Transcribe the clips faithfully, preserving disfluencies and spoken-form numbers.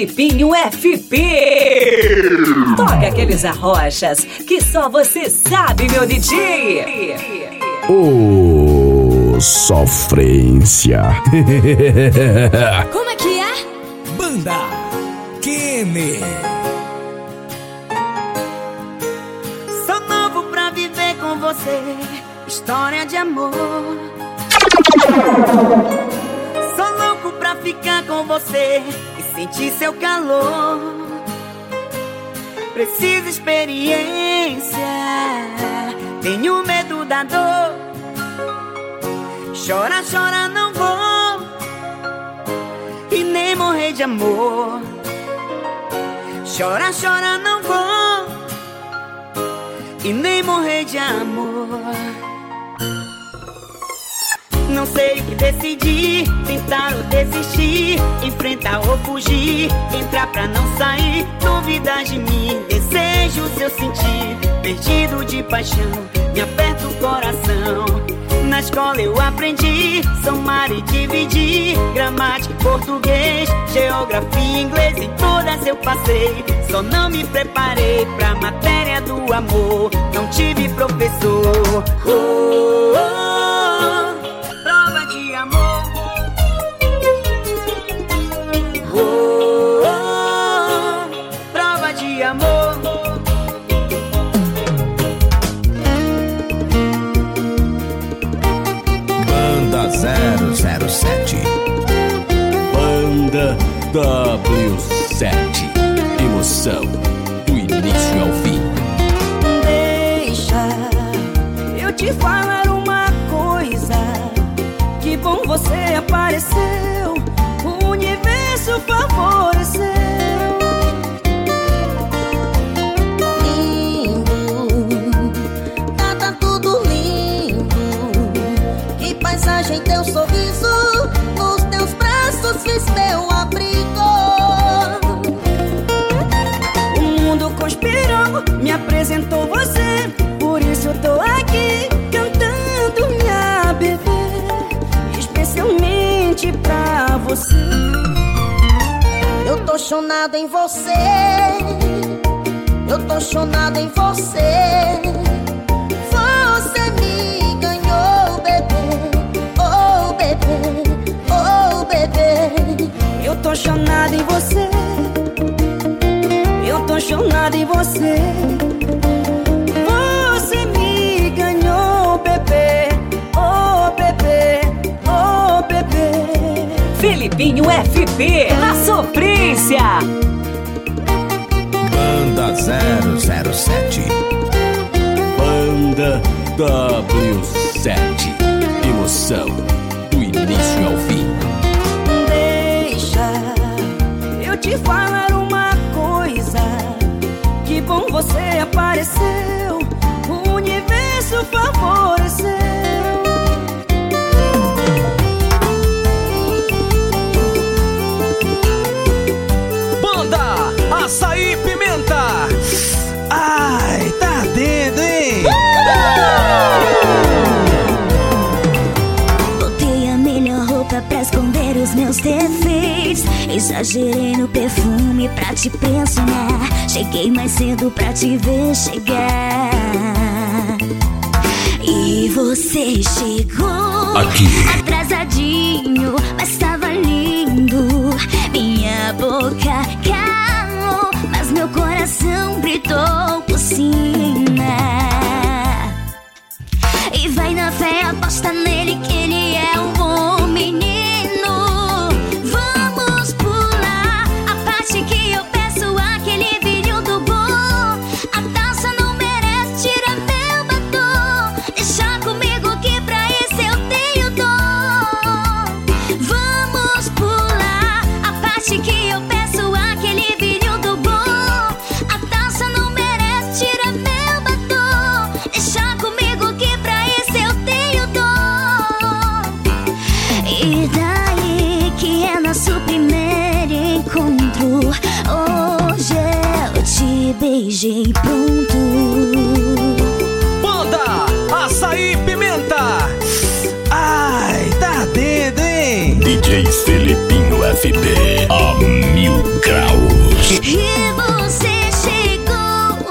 Felipinho F P. Toca aqueles arrochas que só você sabe, meu D J. Ô, oh, sofrência. Como é que é? Banda Kenny. Sou novo pra viver com você, história de amor. Sou louco pra ficar com você e sentir seu calor. Preciso experiência, tenho medo da dor. Chora, chora, não vou e nem morrer de amor. Chora, chora, não vou e nem morrer de amor. Não sei o que decidir, tentar ou desistir, enfrentar ou fugir, entrar pra não sair, duvidar de mim, desejo seu sentir, perdido de paixão, me aperta o coração. Na escola eu aprendi somar e dividir, gramática e português, geografia e inglês, em todas eu passei. Só não me preparei pra matéria do amor, não tive professor. Oh, oh, oh. Prova de amor. Oh, oh, prova de amor. Banda zero zero sete. Banda W sete. Emoção do início ao fim. Deixa eu te falar uma coisa. Que bom você apareceu, o universo favoreceu. Lindo, tá, tá tudo lindo. Que paisagem, teu sorriso, nos teus braços fiz meu abrigo. O mundo conspirou, me apresentou você, por isso eu tô aqui cantando minha bebê. Especialmente pra você. Eu tô chonada em você. Eu tô chonada em você. Você me ganhou, bebê. Oh, bebê. Oh, bebê. Eu tô chonada em você. Eu tô chonada em você. Você me ganhou, bebê. Oh, bebê. Oh, bebê. Felipinho F P, a sofrência. Banda zero zero sete. Banda W sete. Emoção do início ao fim. Deixa eu te falar uma coisa. Que bom você apareceu, o universo favoreceu. Açaí Pimenta. Ai, tá dentro, hein? Botei a melhor roupa pra esconder os meus defeitos. Exagerei no perfume pra te pressionar. Cheguei mais cedo pra te ver chegar. E você chegou aqui atrasadinho, mas tava lindo. Minha boca calou, mas meu coração gritou por cima. E vai na fé, aposta nele que ele é um bom menino. Vamos pular a parte que eu peço, aquele vinho do bom. A taça não merece, tira meu batom. Deixa comigo que pra esse eu tenho dom. Vamos pular a parte que eu peço, aquele vinho do bom. A taça não merece, tira meu batom. Deixa comigo que pra esse eu tenho dom. E daí que é nosso primeiro encontro. Hoje eu te beijei pronto. Banda Açaí Pimenta. Ai, tá dentro, hein? D J Felipinho F P, a mil grau.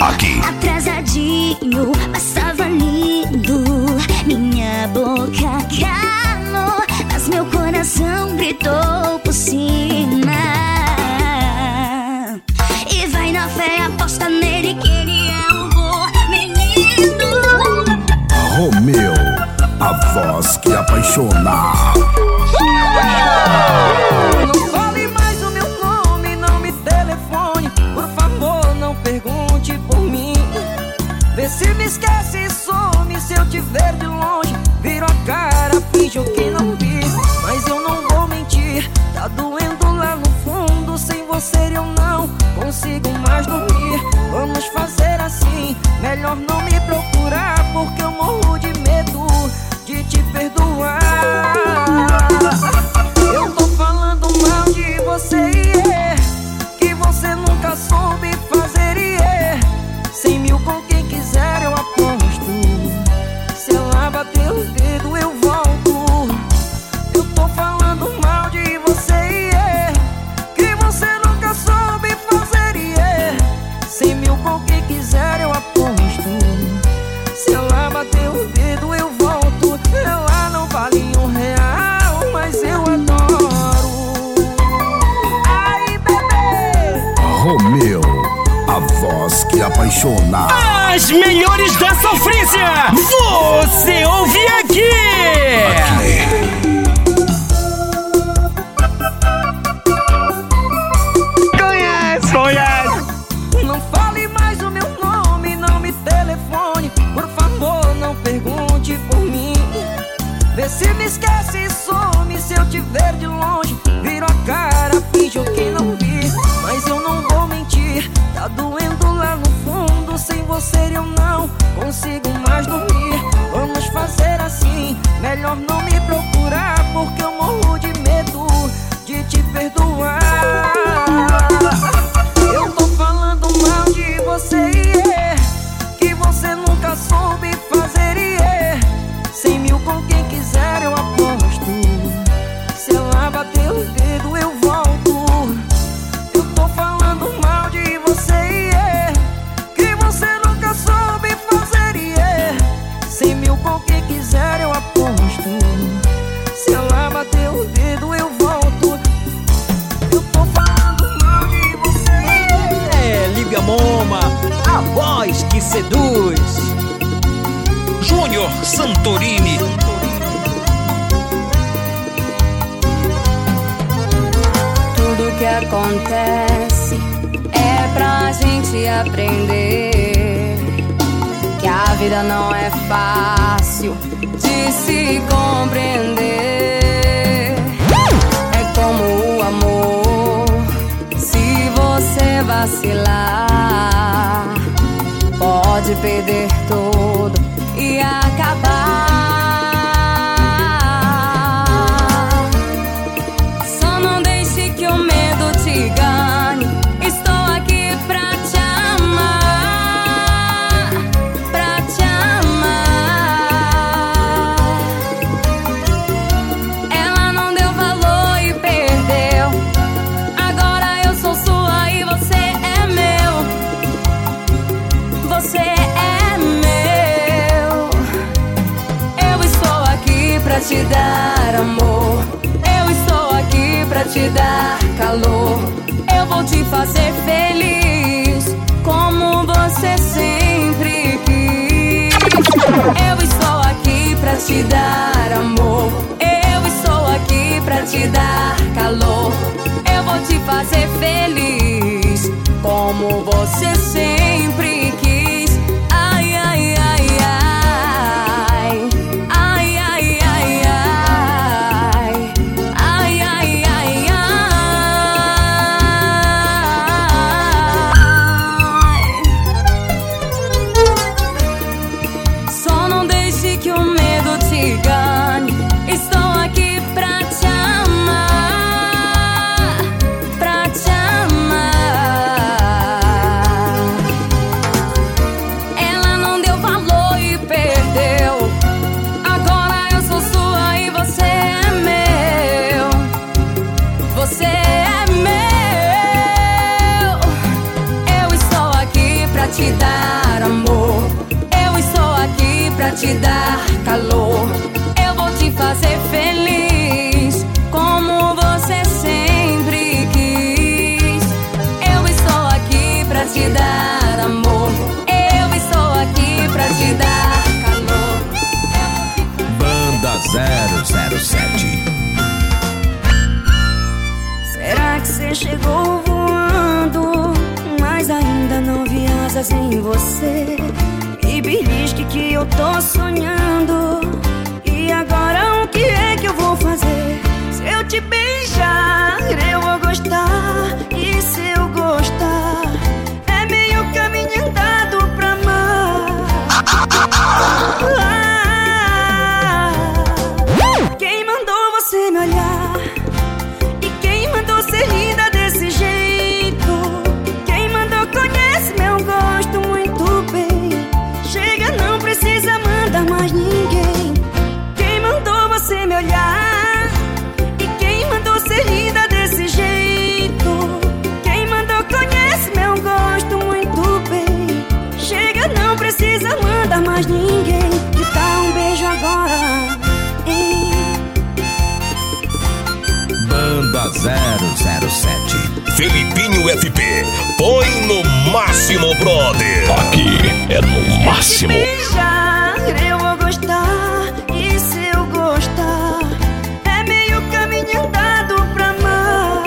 Rock. Atrasadinho, mas tava lindo. Minha boca calou, mas meu coração gritou por cima. E vai na fé, aposta nele que ele é um bom menino. Romeu, a voz que apaixona. Não fale mais o meu nome, não me telefone. Por favor, não pergunte por mim. Vê se me esquece e some. Se eu te ver de longe, viro a cara, finjo que não vi. Mas eu não vou mentir, tá doendo lá no fundo. Sem você eu não consigo mais dormir. Vamos fazer assim, melhor não me procurar, porque eu morro de medo de te perdoar. Eu tô falando mal de você, yeah, que você nunca soube fazer, yeah. Cem mil com quem quiser eu aposto. Se ela bater o dedo eu volto. Eu tô falando mal de você, yeah, que você nunca soube fazer, yeah. Cem mil com quem quiser eu aposto. Se ela bater o dedo eu volto. Ela não vale um real, mas eu adoro. Ai, bebê. Romeu, a voz que apaixona. As melhores da sofrência, você ouve aqui. Conhece, conhece. Não fale mais o meu nome, não me telefone. Por favor, não pergunte por mim. Vê se me esquece e some. Se eu te ver de longe, viro a cara, finjo que não vi. Mas eu não vou mentir, tá doendo lá no fundo. Sem você eu não consigo mais dormir. Vamos fazer assim, melhor não me procurar, porque eu morro de medo de te perdoar. Eu tô falando mal de você, yeah, que você nunca soube fazer, yeah. Cem mil com quem quiser eu aposto. Se ela bater o dedo eu volto. Eu tô falando mal de você, yeah, que você nunca soube fazer, yeah. Cem mil com quem quiser eu aposto. Se ela bater o dedo eu volto. Eu tô falando mal de você, yeah. É, Lívia Moma, a voz que seduz. Júnior Santorini. Tudo que acontece é pra gente aprender que a vida não é fácil de se compreender. É como o amor, se você vacilar, pode perder tudo e acabar. Só não deixe que o medo te ganhe. Estou aqui pra te amar, pra te amar. Ela não deu valor e perdeu. Agora eu sou sua e você é meu. Você é meu. Eu estou aqui pra te dar amor. Eu estou aqui pra te dar calor. Eu vou te fazer feliz, como você sempre quis. Eu estou aqui pra te dar amor. Eu estou aqui pra te dar calor. Eu vou te fazer feliz, como você sempre quis. Ai, ai, ai, ai. Ai, ai, ai, ai. Ai, ai, ai, ai. Só não deixe que o medo te ganhe. Estou aqui pra te amar, pra te amar. vou voando, mas ainda não vi asas em você. Me belisque que eu tô sonhando. E agora o que é que eu vou fazer? Se eu te beijar, eu vou gostar. E se eu gostar, é meio caminho andado pra amar. Ah, quem mandou você me olhar? E quem mandou ser linda desse jeito? Quem mandou conhece meu gosto muito bem. Chega, não precisa mandar mais ninguém. Quem mandou você me olhar? E quem mandou ser linda desse jeito? Quem mandou conhece meu gosto muito bem. Chega, não precisa mandar mais ninguém. Que tal um beijo agora, hein? Banda zero zero sete. Felipinho F P, põe no máximo, brother. Aqui é no máximo. Se beijar, eu vou gostar. E se eu gostar, é meio caminho andado pra amar.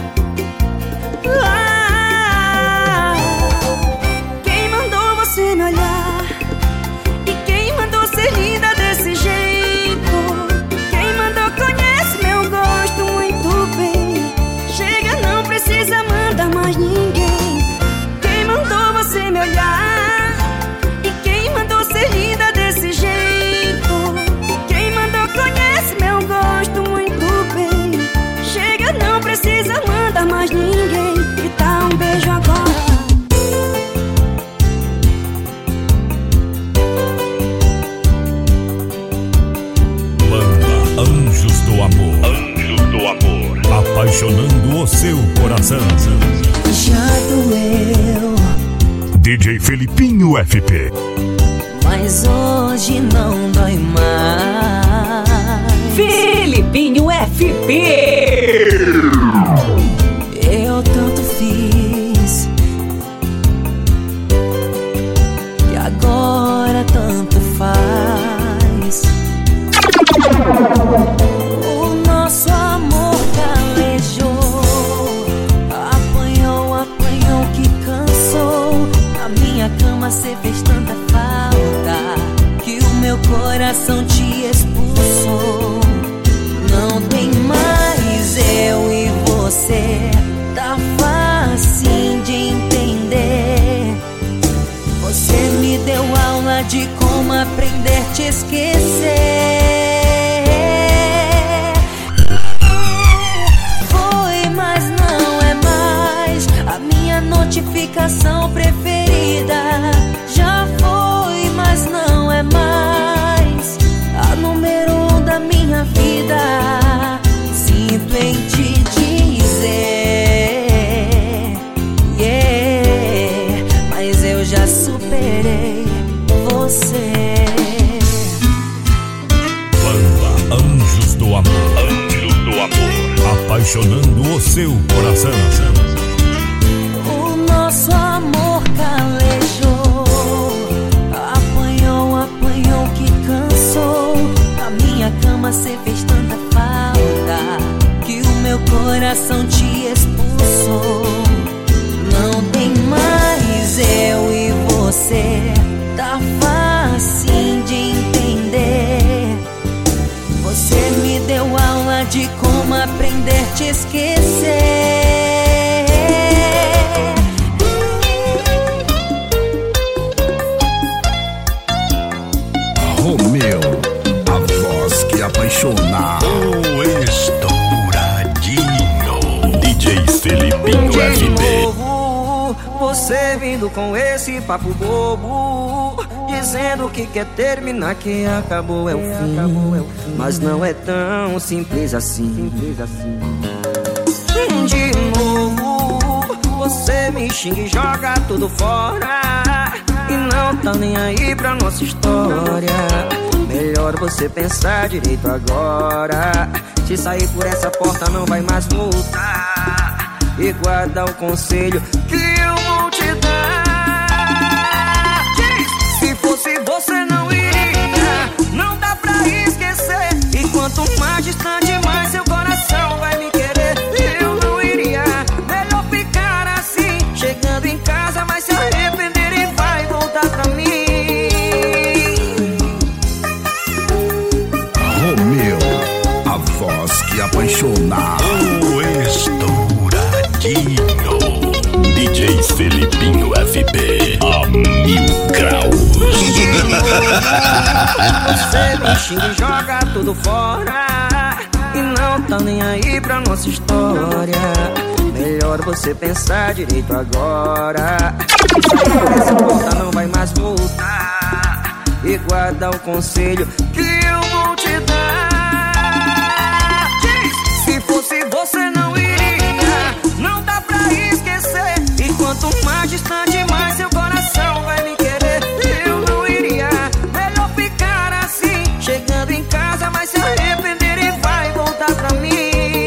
Ah, quem mandou você me olhar? E quem mandou ser linda desse jeito? Quem mandou conhece meu gosto muito bem. Chega, não precisa mandar mais ninguém. Quem mandou você me olhar? E quem mandou ser linda desse jeito? Quem mandou conhece meu gosto muito bem. Chega, não precisa mandar mais ninguém. Que tal um beijo agora? Banda Anjos do Amor. Anjos do Amor. Apaixonando o seu coração. Já doeu, D J Felipinho F P. mas hoje não dói mais. Felipinho F P. Eu tanto fiz e agora tanto faz. O nosso amor calejou, apanhou, apanhou que cansou. Na minha cama cê fez tanta falta que o meu coração te expulsou. Não tem mais eu e você, tá fácil de entender. Você me deu aula de como aprender a te esquecer. Foi, mas não é mais a minha notificação preferida. Já foi, mas não é mais a número um da minha vida. Sinto em te dizer, yeah, mas eu já superei você. Banda Anjos do Amor. Anjos do Amor. Apaixonando o seu coração. O nosso amor calejou, apanhou, apanhou que cansou. Na minha cama cê fez tanta falta que o meu coração te expulsou. Não tem mais eu e você, tá fácil de entender. Você me deu aula de como aprender a te esquecer. Romeu, a voz que apaixona. O estouradinho. D J Felipinho De F P. novo, você vindo com esse papo bobo, dizendo que quer terminar, que acabou é o fim. Mas não é tão simples assim. De novo, você me xinga e joga tudo fora, e não tá nem aí pra nossa história. Melhor você pensar direito agora. Se sair por essa porta não vai mais voltar. E guarda o conselho que eu vou te dar. Se fosse você não iria, não dá pra esquecer. E quanto mais distante, mais seu coração vai me querer. Eu não iria, melhor J Felipinho F P, a mil graus. Você me xinga e joga tudo fora e não tá nem aí pra nossa história. Melhor você pensar direito agora. Sair dessa porta não vai mais voltar. E guarda o conselho que eu vou te dar. Se fosse você não iria, não dá pra esquecer. E quanto mais distante, mais seu coração vai me querer. Eu não iria, melhor ficar assim. Chegando em casa vai se arrepender e vai voltar pra mim.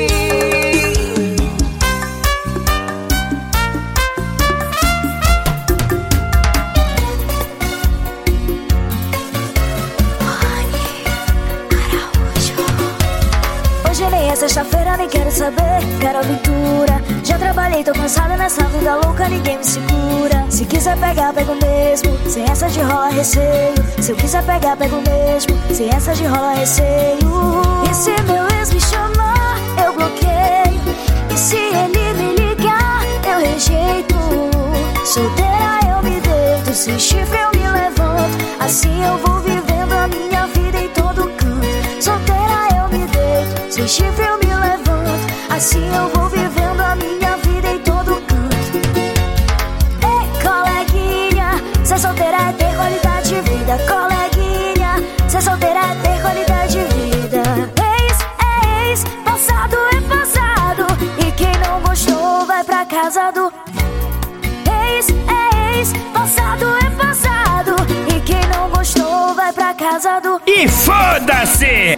É sexta-feira, nem quero saber, quero aventura. Já trabalhei, tô cansada nessa vida louca, ninguém me segura. Se quiser pegar, pego mesmo, sem essa de rola receio. Se eu quiser pegar, pego mesmo, sem essa de rola receio. E se meu ex me chamar, eu bloqueio. E se ele me ligar, eu rejeito. Solteira eu me deito, sem chifre eu me levanto. Assim eu vou vivendo a minha vida em todo canto. Solteira eu me deito, sem chifre eu me levanto. Assim eu vou vivendo a minha vida em todo canto. Ei, coleguinha, ser solteira é ter qualidade de vida. Coleguinha, ser solteira é ter qualidade de vida. Ex, é ex, passado é passado. E quem não gostou vai pra casa do... Ex, é ex, passado é passado. E quem não gostou vai pra casa do... E foda-se!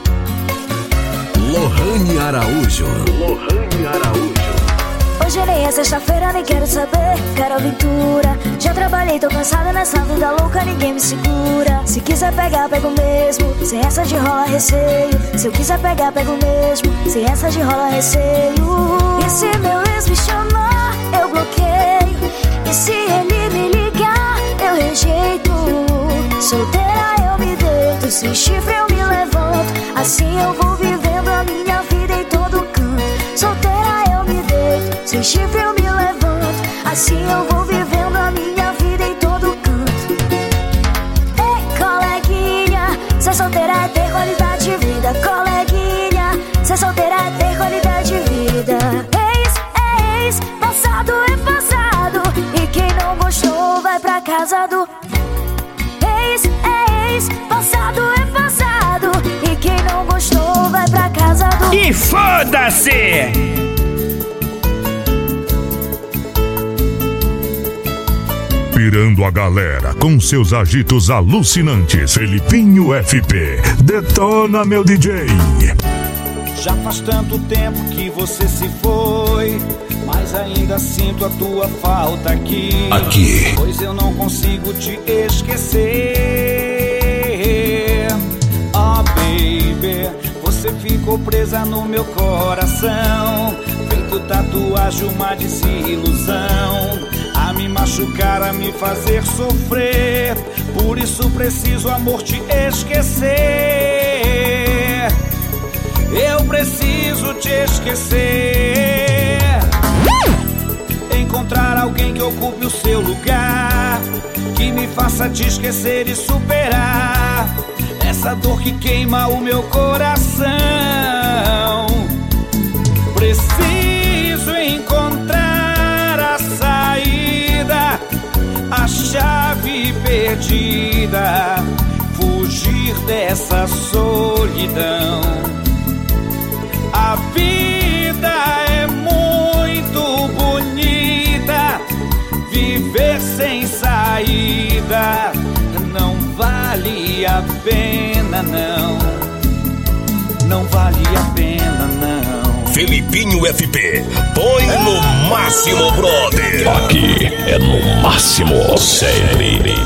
Lohane Araújo. Lohane Araújo. Hoje nem é sexta-feira, nem quero saber, quero aventura. Já trabalhei, tô cansada nessa vida louca, ninguém me segura. Se quiser pegar, pego mesmo, sem essa de rola receio. Se eu quiser pegar, pego mesmo, sem essa de rola receio. E se meu ex me chamar, eu bloqueio. E se ele me ligar, eu rejeito. Solteira eu me deito, sem chifre eu me levanto. Assim eu vou vivendo a minha vida em todo canto. Solteira eu me deito, sem chifre eu me levanto. Assim eu vou vivendo a minha vida em todo canto. Ei, coleguinha, ser solteira é ter qualidade de vida. Coleguinha, ser solteira é ter qualidade de vida. Ex, é ex, passado é passado. E quem não gostou vai pra casa do... Ex, é ex, passado é passado. E quem não gostou vai pra casa do... E foda-se! Pirando a galera com seus agitos alucinantes. Felipinho F P, detona meu D J. Já faz tanto tempo que você se foi, mas ainda sinto a tua falta aqui. Aqui. Pois eu não consigo te esquecer. Oh baby, você ficou presa no meu coração, feito tatuagem, uma desilusão, a me machucar, a me fazer sofrer. Por isso preciso, amor, te esquecer. Eu preciso te esquecer. Encontrar alguém que ocupe o seu lugar, que me faça te esquecer e superar essa dor que queima o meu coração. Preciso encontrar a saída, a chave perdida, fugir dessa solidão. A vida é muito bonita, viver sem saída não vale a pena, não. Não vale a pena, não. Felipinho F P, põe no máximo, brother. Aqui é no máximo sempre.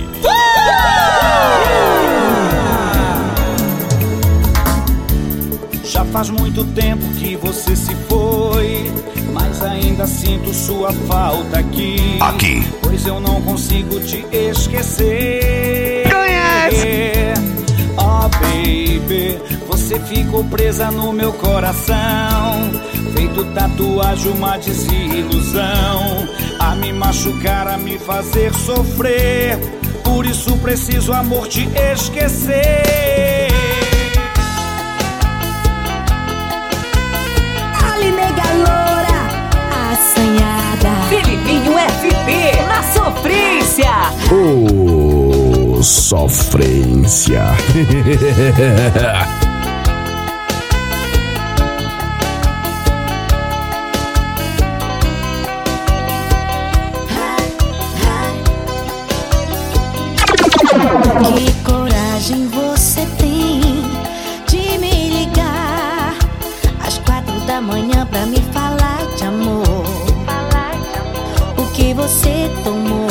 Já faz muito tempo que você se foi, mas ainda sinto sua falta aqui. Aqui. Pois eu não consigo te esquecer. Conhece? Oh baby, você ficou presa no meu coração, feito tatuagem, uma desilusão, a me machucar, a me fazer sofrer. Por isso preciso, amor, te esquecer. Ali nega loura, assanhada. Felipinho F P, na sofrência. Oh, sofrência. Que coragem você tem de me ligar às quatro da manhã pra me falar de amor. O que você tomou?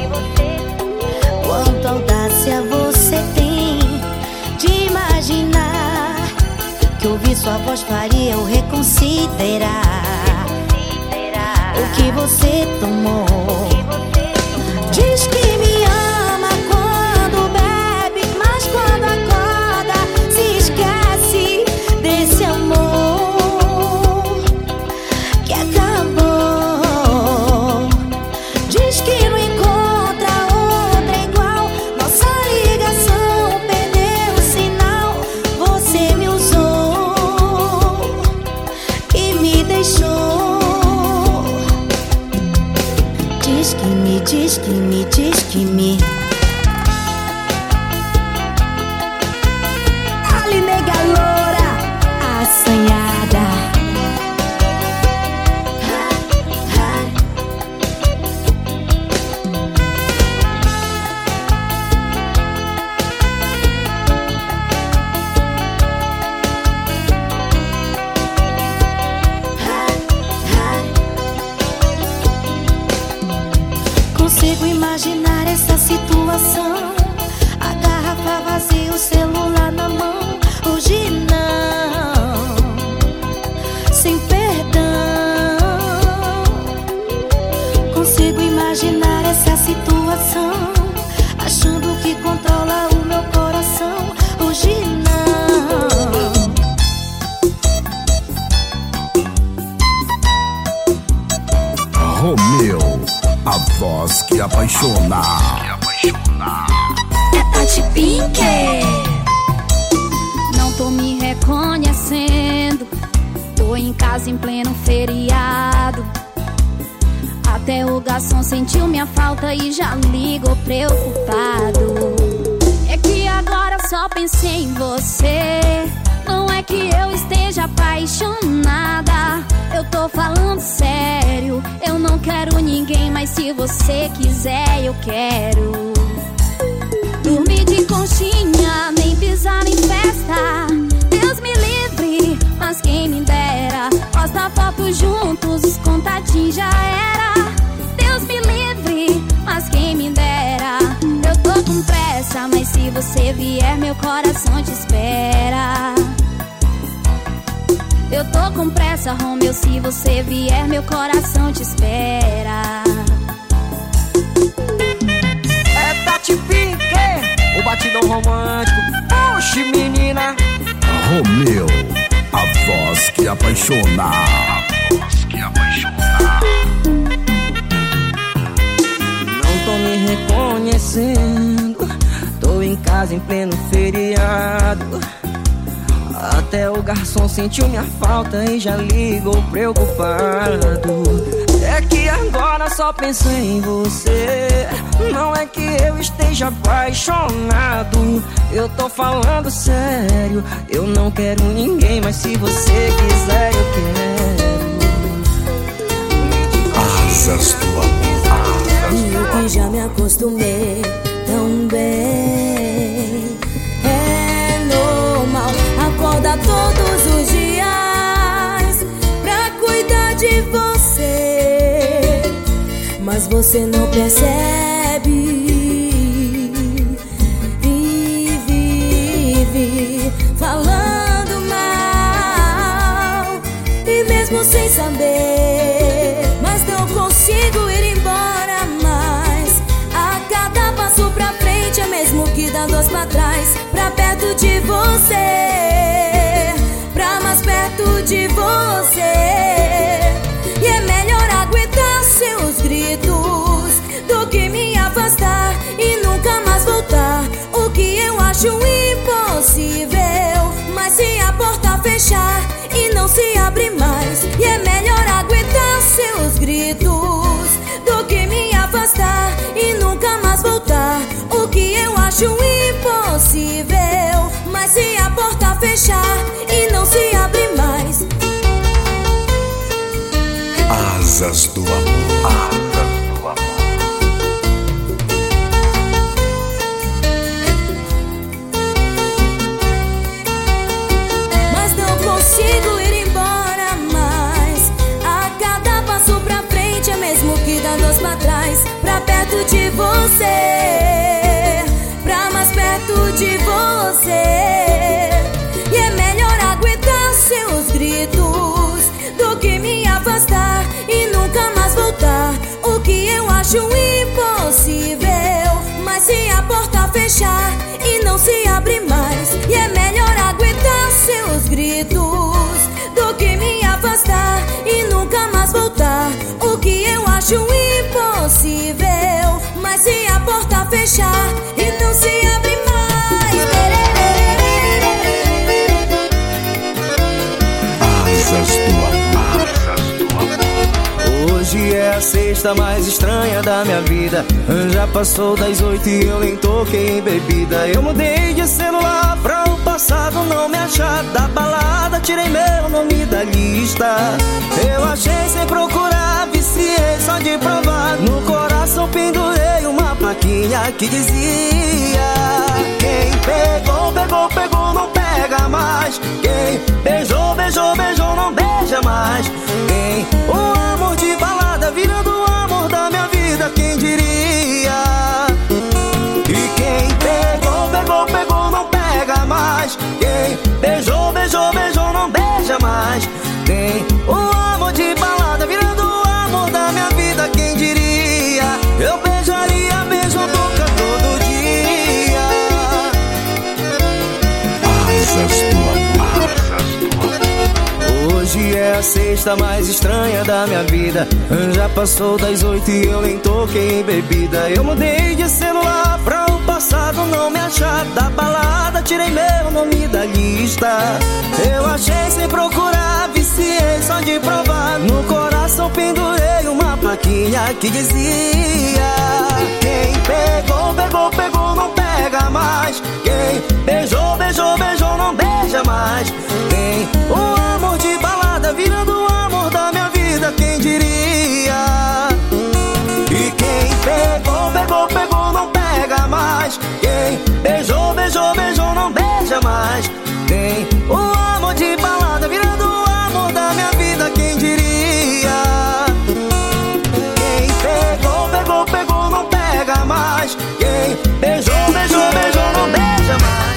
Quanta audácia você tem de imaginar que ouvir sua voz faria eu reconsiderar o que você tomou. Diz que me ama quando bebe, mas quando acorda se esquece desse amor que acabou. Diz que não encontra outra igual, nossa ligação perdeu o sinal. Você me usou e me deixou. Diz que me, diz que me, diz que me. Ali nega loura, assanhada. Consigo imaginar essa situação. A garrafa vazia, o celular na mão. Hoje não, sem perdão. Consigo imaginar essa situação, achando que controla o meu coração. Hoje não. Romeu, a voz que apaixona. É Tati Pink. Não tô me reconhecendo. Tô em casa em pleno feriado. Até o garçom sentiu minha falta e já ligou preocupado. É que agora só pensei em você. Não é que eu esteja apaixonada, eu tô falando sério. Eu não quero ninguém, mas se você quiser eu quero. Dormir de conchinha, nem pisar em festa. Deus me livre, mas quem me dera. Posta foto juntos, os contatinhos já era. Deus me livre, mas quem me dera. Eu tô com pressa, mas se você vier meu coração te espera. Eu tô com pressa, Romeu, se você vier meu coração te espera. É Tati Pink, o batidão romântico. Oxi, menina. Romeu, a voz que apaixona. A voz que apaixona. Não tô me reconhecendo. Tô em casa em pleno feriado. Até o garçom sentiu minha falta e já ligou preocupado. É que agora só penso em você. Não é que eu esteja apaixonado, eu tô falando sério. Eu não quero ninguém, mas se você quiser eu quero. Asas do amor. E eu que já me acostumei tão bem. É normal, acorda todos os dias pra cuidar de você, mas você não percebe. Vive falando mal e mesmo sem saber, mas não consigo ir embora mais. A cada passo pra frente é mesmo que dá dois pra trás. Pra perto de você, pra mais perto de você. E é melhor aguentar seus gritos fechar e não se abre mais. E é melhor aguentar seus gritos do que me afastar e nunca mais voltar. O que eu acho impossível, mas se a porta fechar e não se abre mais. Asas do amor. Asas do amor. Mas não consigo ir embora mais. A cada passo pra frente é mesmo que dá dois pra trás. Pra perto de você, pra mais perto de você. E é melhor aguentar seus gritos do que me afastar e nunca mais voltar. O que eu acho impossível, mas se a porta fechar e não se abre mais. E é melhor aguentar seus gritos do que me afastar e nunca mais voltar. O que eu acho impossível, mas se a porta fechar e não se abre mais. Asas do amor. Asas do amor. Hoje é a sexta mais estranha da minha vida. Já passou das oito e eu nem toquei em bebida. Eu mudei de celular pra o passado não me achar. Da balada tirei meu nome da lista. Eu achei sem procurar, viciei só de provar. No coração pendurei uma plaquinha que dizia: quem pegou, pegou, pegou, não pega mais. Quem beijou, beijou, beijou, não beija mais. Quem o amor de balada virando o amor da minha vida, quem diria? E quem pegou, pegou, pegou, não pega mais. Quem beijou, beijou, beijou, não beija mais. Quem o amor de balada virando o amor da minha vida, quem diria? Eu beijaria a mesma boca todo dia. Asas do amor. Asas do amor. Hoje é a sexta mais estranha da minha vida. Já passou das oito e eu nem toquei em bebida. Eu mudei de celular pra o passado não me achar. Da balada tirei meu nome da lista. Eu achei sem procurar, viciei só de provar. No coração pendurei uma plaquinha que dizia: quem pegou, pegou, pegou, não pega mais. Quem beijou, beijou, beijou, não beija mais. Quem o amor de balada virando o amor da minha vida, quem diria? E quem pegou, pegou, pegou, não pega mais. Quem beijou, beijou, beijou, não beija mais. Quem o amor de balada virando o amor da minha vida, quem diria? Quem pegou, pegou, pegou, não pega mais. Quem beijou, beijou, beijou, não beija mais.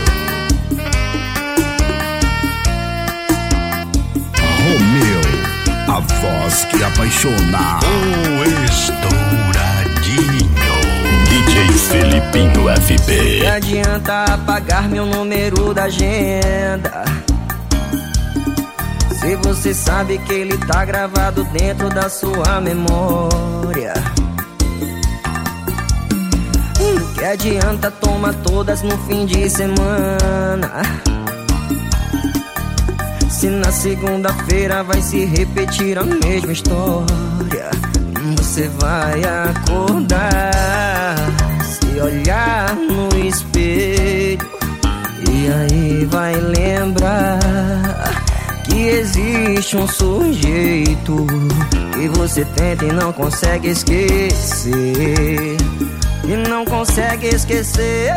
Romeu, a voz que apaixona. O estouradinho. D J Felipinho F P. Não adianta apagar meu número da agenda, se você sabe que ele tá gravado dentro da sua memória. Que adianta tomar todas no fim de semana, se na segunda-feira vai se repetir a mesma história. Você vai acordar, se olhar no espelho, e aí vai lembrar que existe um sujeito que você tenta e não consegue esquecer. E não consegue esquecer.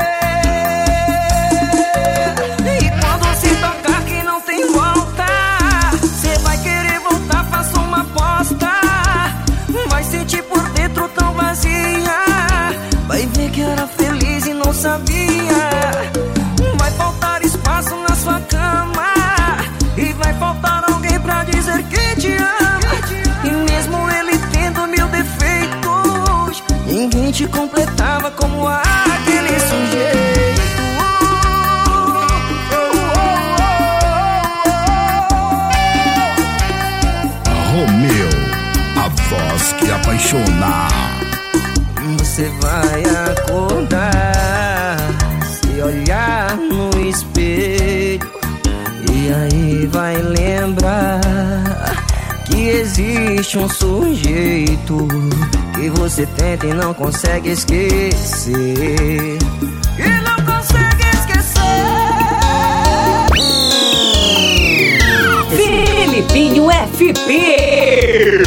E quando se tocar que não tem volta, cê vai querer voltar, faça uma aposta. Vai sentir por dentro tão vazia, vai ver que era feliz e não sabia. Vai faltar espaço na sua cama, e vai faltar alguém pra dizer que te ama. E mesmo ele tendo mil defeitos, ninguém te completava como aquele sujeito. Romeu, a voz que apaixona. Você vai acordar, se olhar no espelho, e E aí vai lembrar que existe um sujeito que você tenta e não consegue esquecer. E não consegue esquecer. Felipinho F P.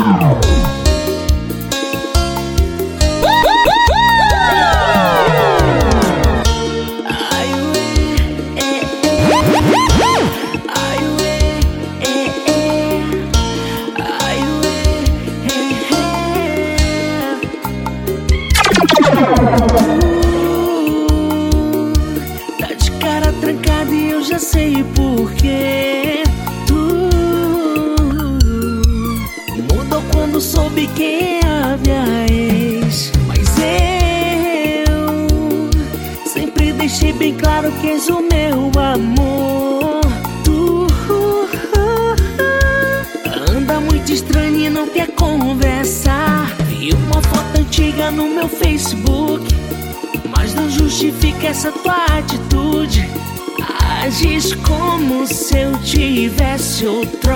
Já sei porquê. Tu mudou quando soube quem é a minha ex. Mas eu sempre deixei bem claro que és o meu amor. Tu anda muito estranho e não quer conversar. Vi uma foto antiga no meu Facebook, mas não justifica essa tua atitude. Agis como se eu tivesse outro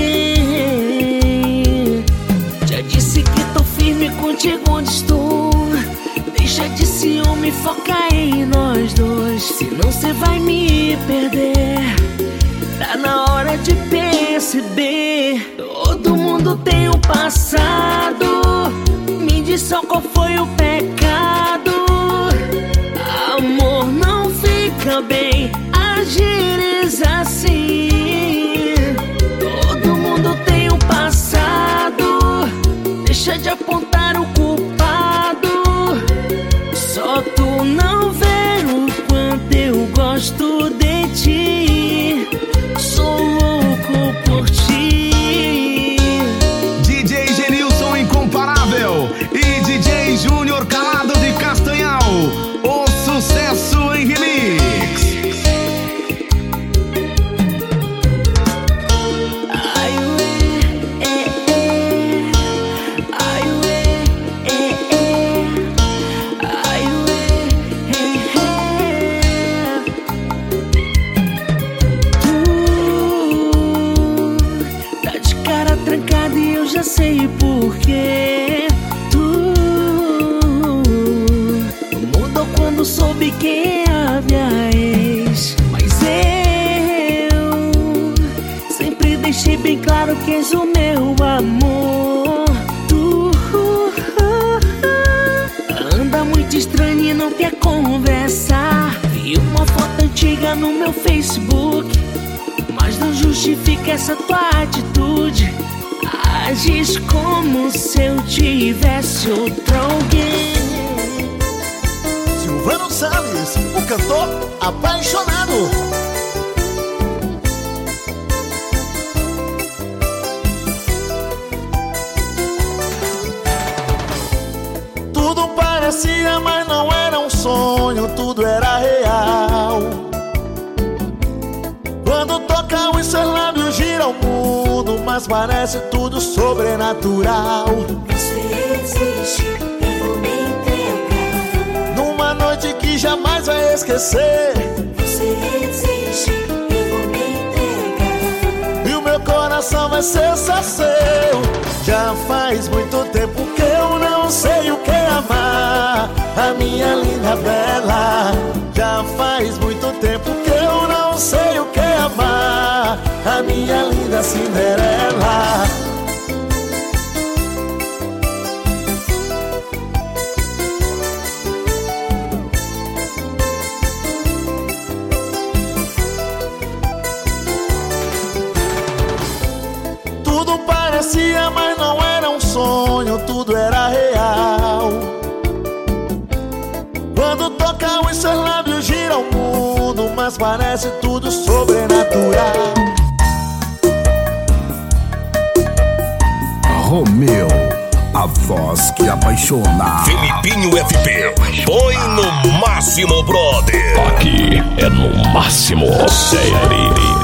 alguém. Já disse que tô firme contigo onde estou. Deixa de ciúme, foca em nós dois. Senão cê vai me perder. Tá na hora de perceber. Todo mundo tem um passado. Me diz só qual foi o pecado. Amor, não fica bem agires assim. Todo mundo tem um passado. Deixa de apontar o culpado. Só tu não vê o quanto eu gosto de ti. Sou louco por ti. D J Genilson Incomparável e D J Júnior Calado de Castanhal. O sucesso em remix. Já sei porquê. Tu mudou quando soube quem é a minha ex. Mas eu sempre deixei bem claro que és o meu amor. Tu anda muito estranho e não quer conversar. Vi uma foto antiga no meu Facebook, mas não justifica essa tua atitude. Agis como se eu tivesse outro alguém. Silvano Salles, o cantor apaixonado. Tudo parecia, mas não era um sonho, tudo era real. Quando toca os seus lábios gira o mundo, mas parece tudo sobrenatural. Você existe, eu vou me entregar. Numa noite que jamais vai esquecer. Você existe, eu vou me entregar. E o meu coração vai ser só seu. Já faz muito tempo que eu não sei o que é amar, a minha linda bela. Já faz muito tempo que eu não sei o que é amar, a minha linda Cinderela. Tudo parecia, mas não era um sonho, tudo era real. Quando toca os seus lábios gira o mundo, mas parece tudo sobrenatural. Romeu, a voz que apaixona. Felipinho F P, põe no máximo, brother. Aqui é no máximo, série.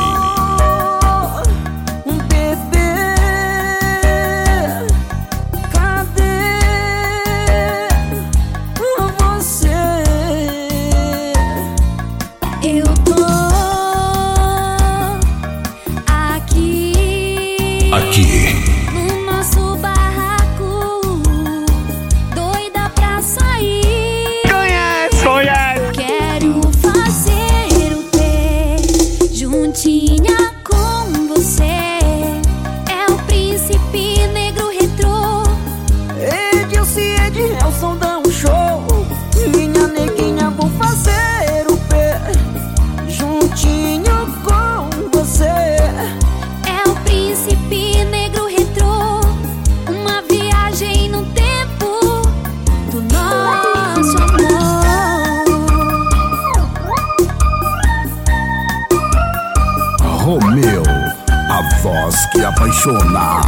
apaixona.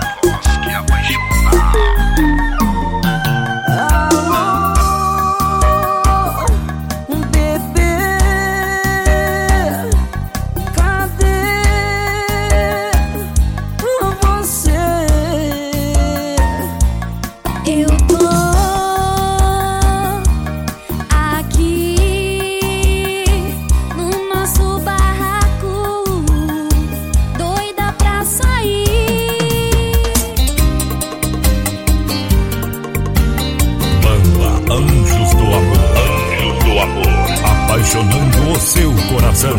Apaixonando o seu coração.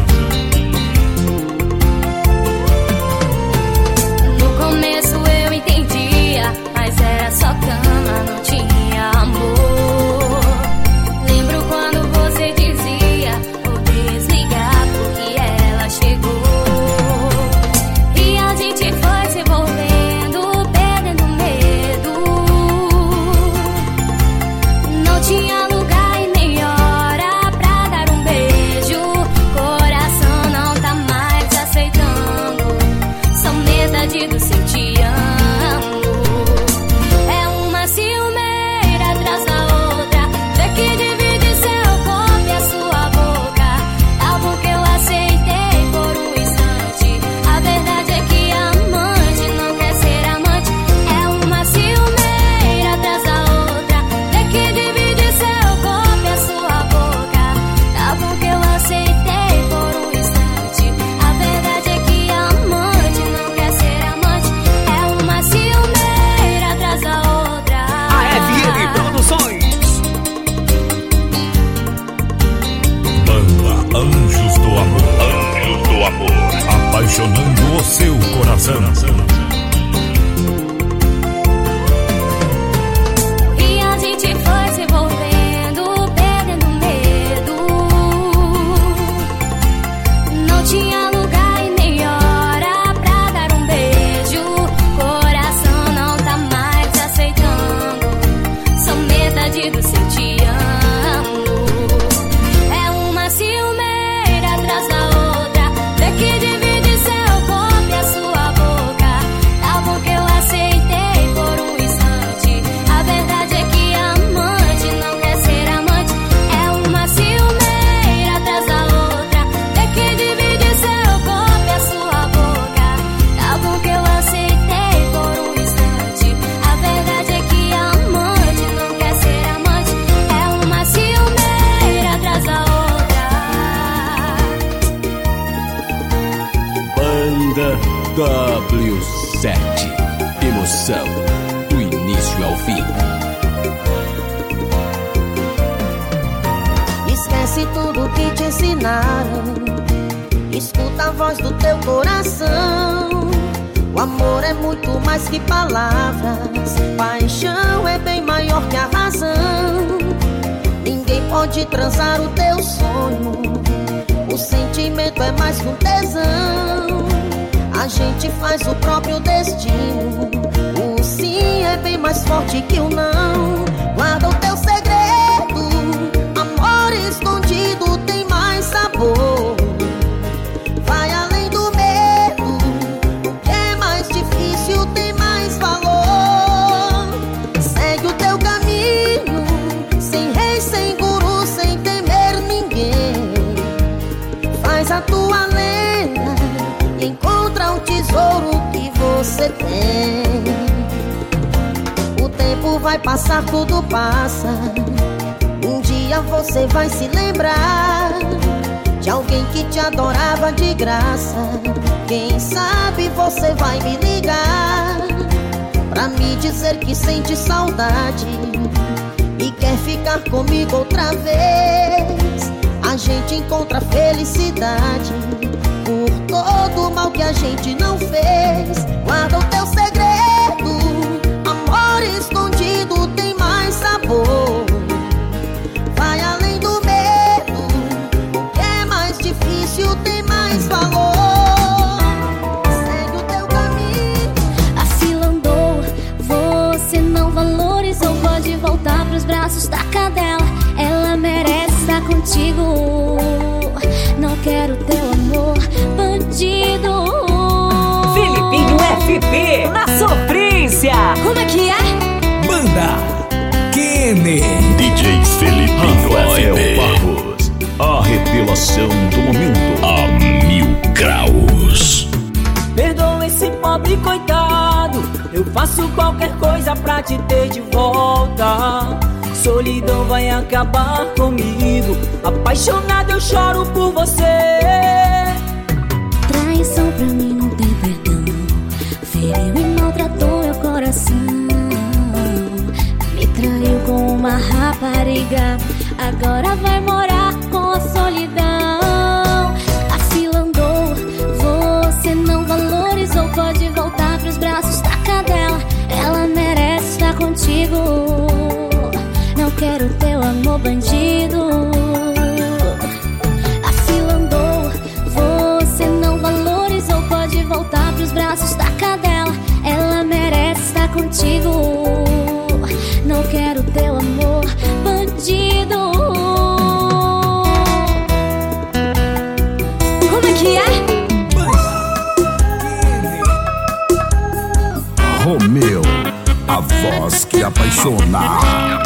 No começo eu entendia, mas era só cama, não tinha amor. Lembro quando você dizia, vou desligar porque ela chegou. E a gente foi se envolvendo, perdendo medo. Não tinha lugar e nem hora pra dar um beijo. Coração não tá mais aceitando, só metade do seu te amo. É uma ciumeira atrás da outra, vê que divide seu corpo e a sua boca. Algo que eu aceitei por um instante, a verdade é que amante não quer ser amante. É uma ciumeira atrás da outra, vê que divide seu corpo e a sua boca. Algo que eu aceitei por um instante, a verdade é que amante não quer ser amante. É uma ciumeira atrás da outra. A F M Produções. Banda Anjos do Amor. Anjos do Amor. Apaixonando o seu coração. E a gente foi se envolvendo, perdendo medo. Não tinha lugar e nem hora pra dar um beijo. Coração não tá mais aceitando, só metade do seu te amo. É uma ciumeira atrás da outra, vê que divide seu corpo e a sua boca. Algo que eu aceitei por um instante, a verdade é que amante não quer ser amante. É uma ciumeira atrás da outra, vê que divide seu corpo e a sua boca. Algo que eu aceitei por um instante, a verdade é que amante não quer ser amante. É uma ciumeira atrás da outra. Banda W sete. Emoção do início ao fim. Esquece tudo que te ensinaram, escuta a voz do teu coração. O amor é muito mais que palavras, paixão é bem maior que a razão. Ninguém pode transar o teu sonho, o sentimento é mais que um tesão. A gente faz o próprio destino, o sim é bem mais forte que o não. Guarda o teu segredo, amor escondido tem mais sabor. Vai além do medo, o que é mais difícil tem mais valor. Segue o teu caminho, sem rei, sem guru, sem temer ninguém. Faz a tua lenda e encontra o tesouro que você tem. O tempo vai passar, tudo passa. Um dia você vai se lembrar de alguém que te adorava de graça. Quem sabe você vai me ligar pra me dizer que sente saudade e quer ficar comigo outra vez. A gente encontra felicidade por todo o mal que a gente não fez. Guarda o teu segredo, amor escondido tem mais sabor. Vai além do medo, o que é mais difícil tem mais valor. Segue o teu caminho. A fila andou, você não valorizou. Pode voltar pros braços da cadela, ela merece estar contigo. Não quero teu amor, bandido. Filipinho F F P na sofrência. Como é que é? Banda Kenny, D J Felipinho Rafael F P. Barros, a revelação do momento. A mil graus. Perdoa esse pobre coitado, eu faço qualquer coisa pra te ter de volta. Solidão vai acabar comigo, apaixonado eu choro por você. Traição pra mim não tem perdão, feriu e maltratou meu coração. Me traiu com uma rapariga, agora vai morar com a solidão. A fila andou, você não valorizou, pode voltar pros braços da cadela. Ela merece estar contigo, não quero teu amor bandido. A fila andou, você não valorizou, pode voltar pros braços da cadela. Ela merece estar contigo, não quero teu amor bandido. Como é que é? Romeu, a voz que apaixona.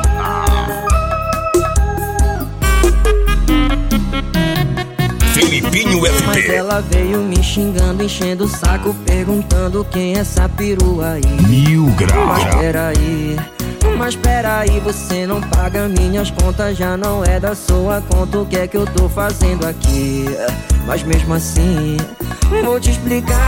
Felipinho F Mas P. ela veio me xingando, enchendo o saco, perguntando quem é essa perua aí. Mil graus. Mas peraí, mas peraí, você não paga minhas contas, já não é da sua conta. O que é que eu tô fazendo aqui? Mas mesmo assim, vou te explicar.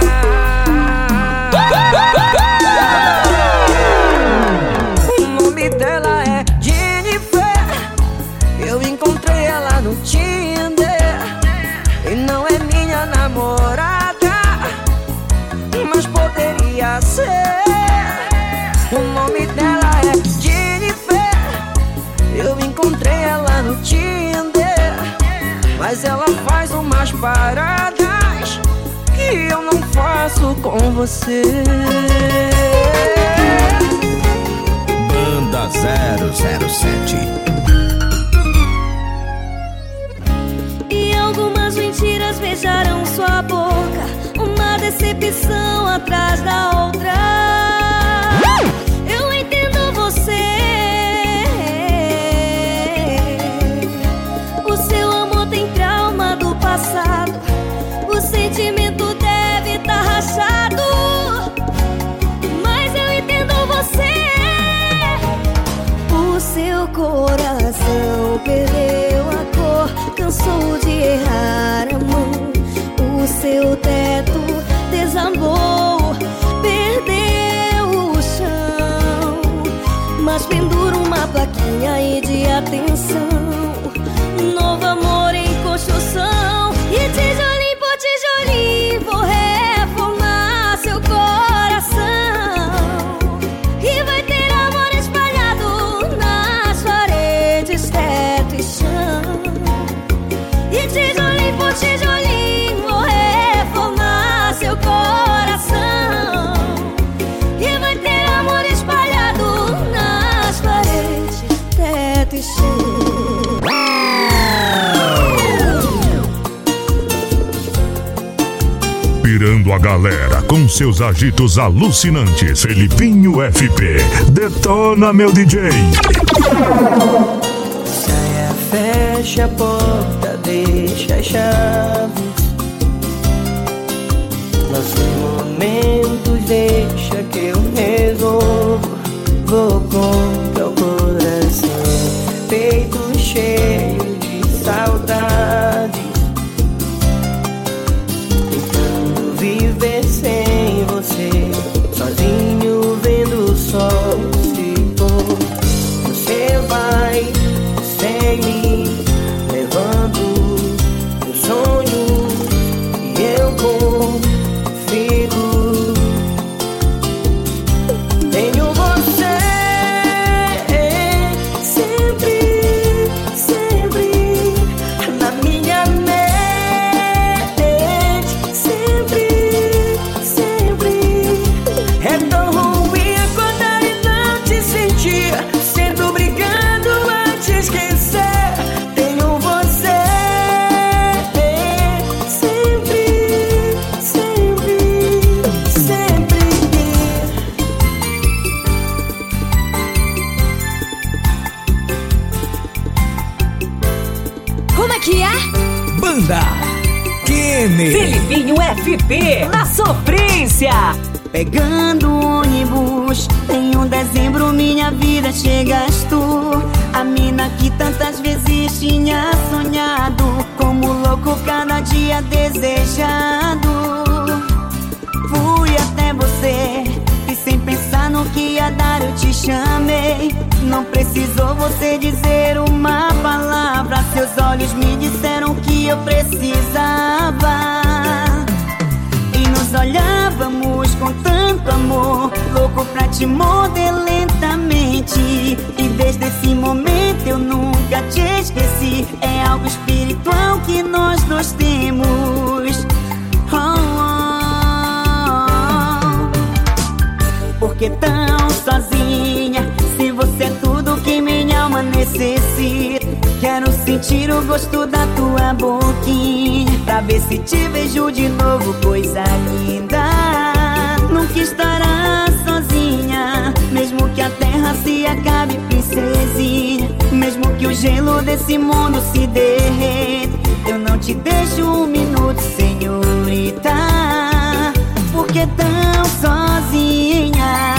O nome dela é Jennifer, eu encontrei ela no Tinder. E não é minha namorada, mas poderia ser. O nome dela é Jennifer, eu encontrei ela no Tinder. Mas ela faz umas paradas que eu não faço com você. Banda zero zero sete. E algumas mentiras beijaram sua boca, uma decepção atrás da outra. Eu entendo você, o seu amor tem trauma do passado, o sentimento deve tá rachado. Mas eu entendo você, o seu coração perdeu a cor, cansou de errar a mão. O seu teto desabou, perdeu o chão. Mas pendura uma plaquinha aí de atenção, novo amor em construção. E tijolinho por tijolinho vou reformar seu coração. E vai ter amor espalhado nas paredes, teto e chão. E tijolinho por tijolinho vou reformar seu coração. E vai ter amor espalhado nas paredes, teto e chão. Pirando a galera com seus agitos alucinantes. Felipinho F P. Detona, meu D J. Saia, fecha a porta, deixa as chaves. Nossos momentos deixa que eu resolvo. Vou contra o coração, peito cheio de saudade, tentando viver sem você, sozinho vendo o sol se pôr. Você vai sem mim, levando meus sonhos e eu consigo. Tenho você sempre, sempre na minha mente, sempre, sempre. É tão ruim acordar e não te sentir, sendo obrigado a te esquecer. Banda Kenny. Felipinho F P, na sofrência. Pegando o ônibus, em um dezembro minha vida chegas tu. A mina que tantas vezes tinha sonhado, como louco cada dia desejado. Fui até você e sem pensar no que ia dar eu te chamei. Não precisou você dizer uma palavra, seus olhos me disseram que eu precisava. E nos olhávamos com tanto amor, louco pra te morder lentamente. E desde esse momento eu nunca te esqueci. É algo espiritual que nós dois temos. Oh, oh, oh. Por que tão sozinha, se você é tudo que minha alma necessita? Quero sentir o gosto da tua boquinha, pra ver se te vejo de novo, coisa linda. Nunca estará sozinha, mesmo que a terra se acabe, princesinha. Mesmo que o gelo desse mundo se derreta, eu não te deixo um minuto, senhorita. Por que tão sozinha?